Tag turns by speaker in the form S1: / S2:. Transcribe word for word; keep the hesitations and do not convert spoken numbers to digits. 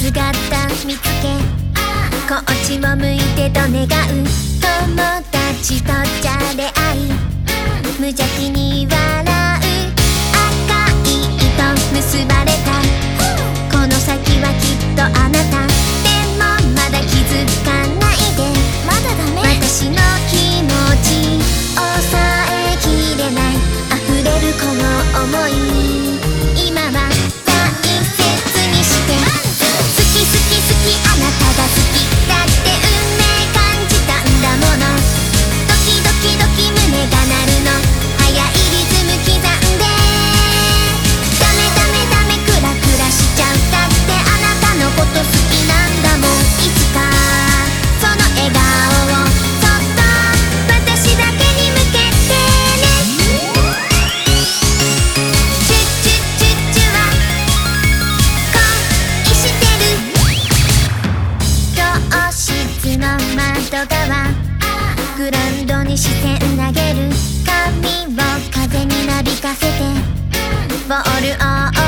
S1: 姿見つけこっちを向いてと願う友達とじゃれ合い無邪気に笑う赤い糸結ばれたこの先はきっとあなたでもまだ気づかないでまだダメ私の気持ち抑えきれない溢れるこの想い今は大切にして好き好き好きあなたが好きだって運命感じたんだものドキドキドキ胸が鳴るの速いリズム刻んでダメダメダメクラクラしちゃうだってあなたのこと好きなんだもんいつかその笑顔をそっと私だけに向けてねチュッチュッチュッチュは恋してる教室の窓側グラウンドに視線投げる髪を風になびかせてボールを